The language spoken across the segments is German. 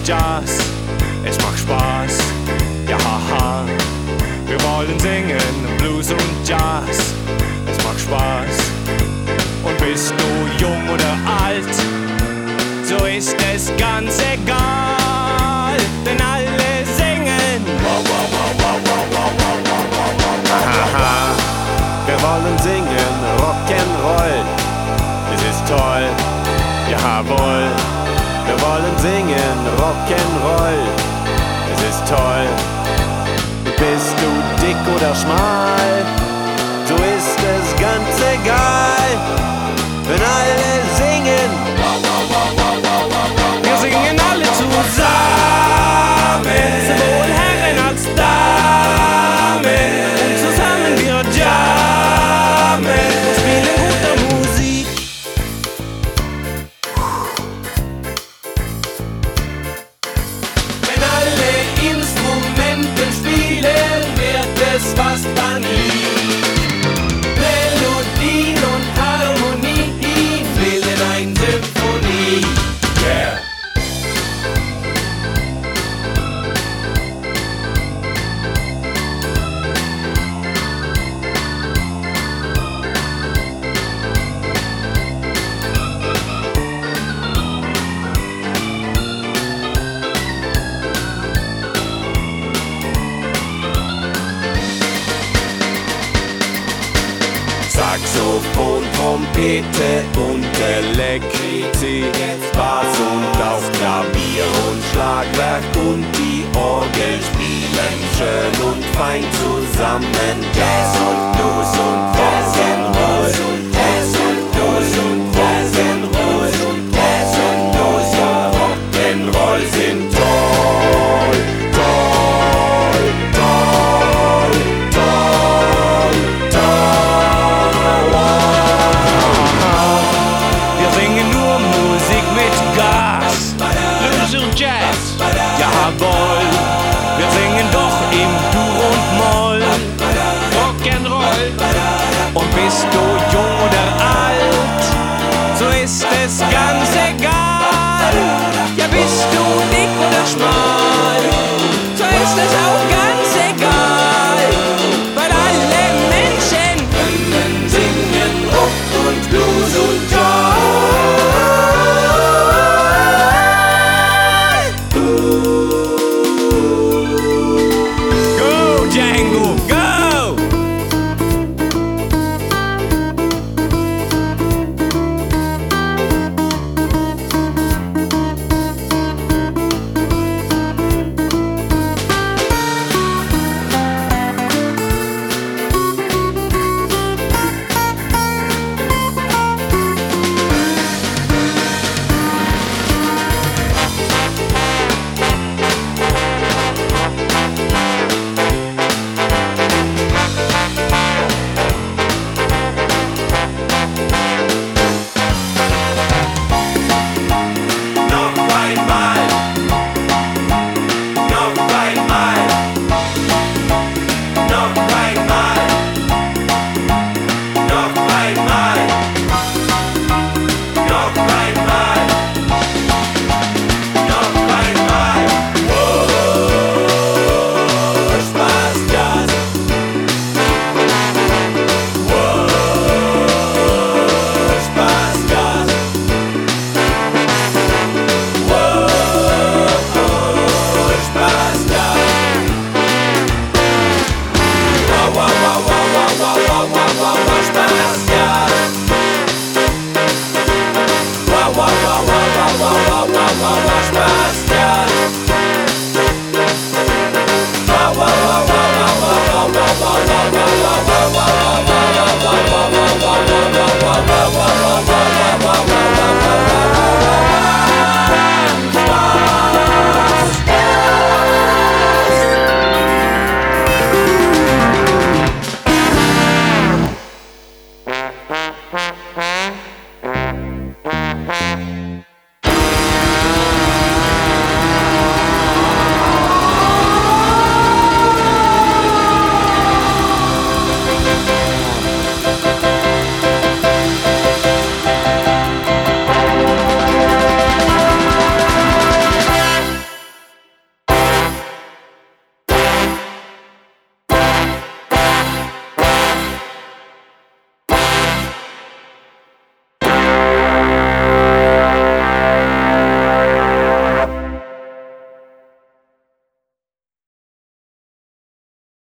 Jazz. Es macht Spaß, ja haha. Wir wollen singen, Blues und Jazz. Es macht Spaß. Und bist du jung oder alt, so ist es ganz egal, denn alle singen. Haha, wir wollen singen, Rock'n'Roll. Es ist toll, jawohl. Wir wollen singen, Rock'n'Roll. Es ist toll. Bist du dick oder schmal, so ist es ganz egal, wenn alle singen. Wir singen alle zusammen, sowohl Herren als Damen. Und zusammen wir jammen und spielen gute Musik. Wenn alle Instrumente spielen, wird es fast dann Melodien und Harmonie bilden eine Symphonie. Yeah. Saxophon, Trompete und Elektrizität, Bass und auch Klavier und Schlagwerk und die Orgel spielen schön und fein zusammen. Jazz und Blues und Rock'n'Roll, Jazz und Blues und Rock'n'Roll, Jazz und Blues und Rock'n'Roll sind toll, toll, toll, toll, toll. Wir singen nur Musik mit Gas, Blues und Jazz, jawohl. Wir singen doch im Dur und Moll, Rock'n'Roll. Und bist du jung oder alt, so ist es ganz egal. Ja, bist du dick oder schmal, so ist es auch ganz egal. Weil alle Menschen können singen Rock und Blues und Jazz. Go Django, go!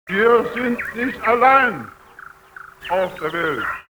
Wir sind nicht allein auf der Welt.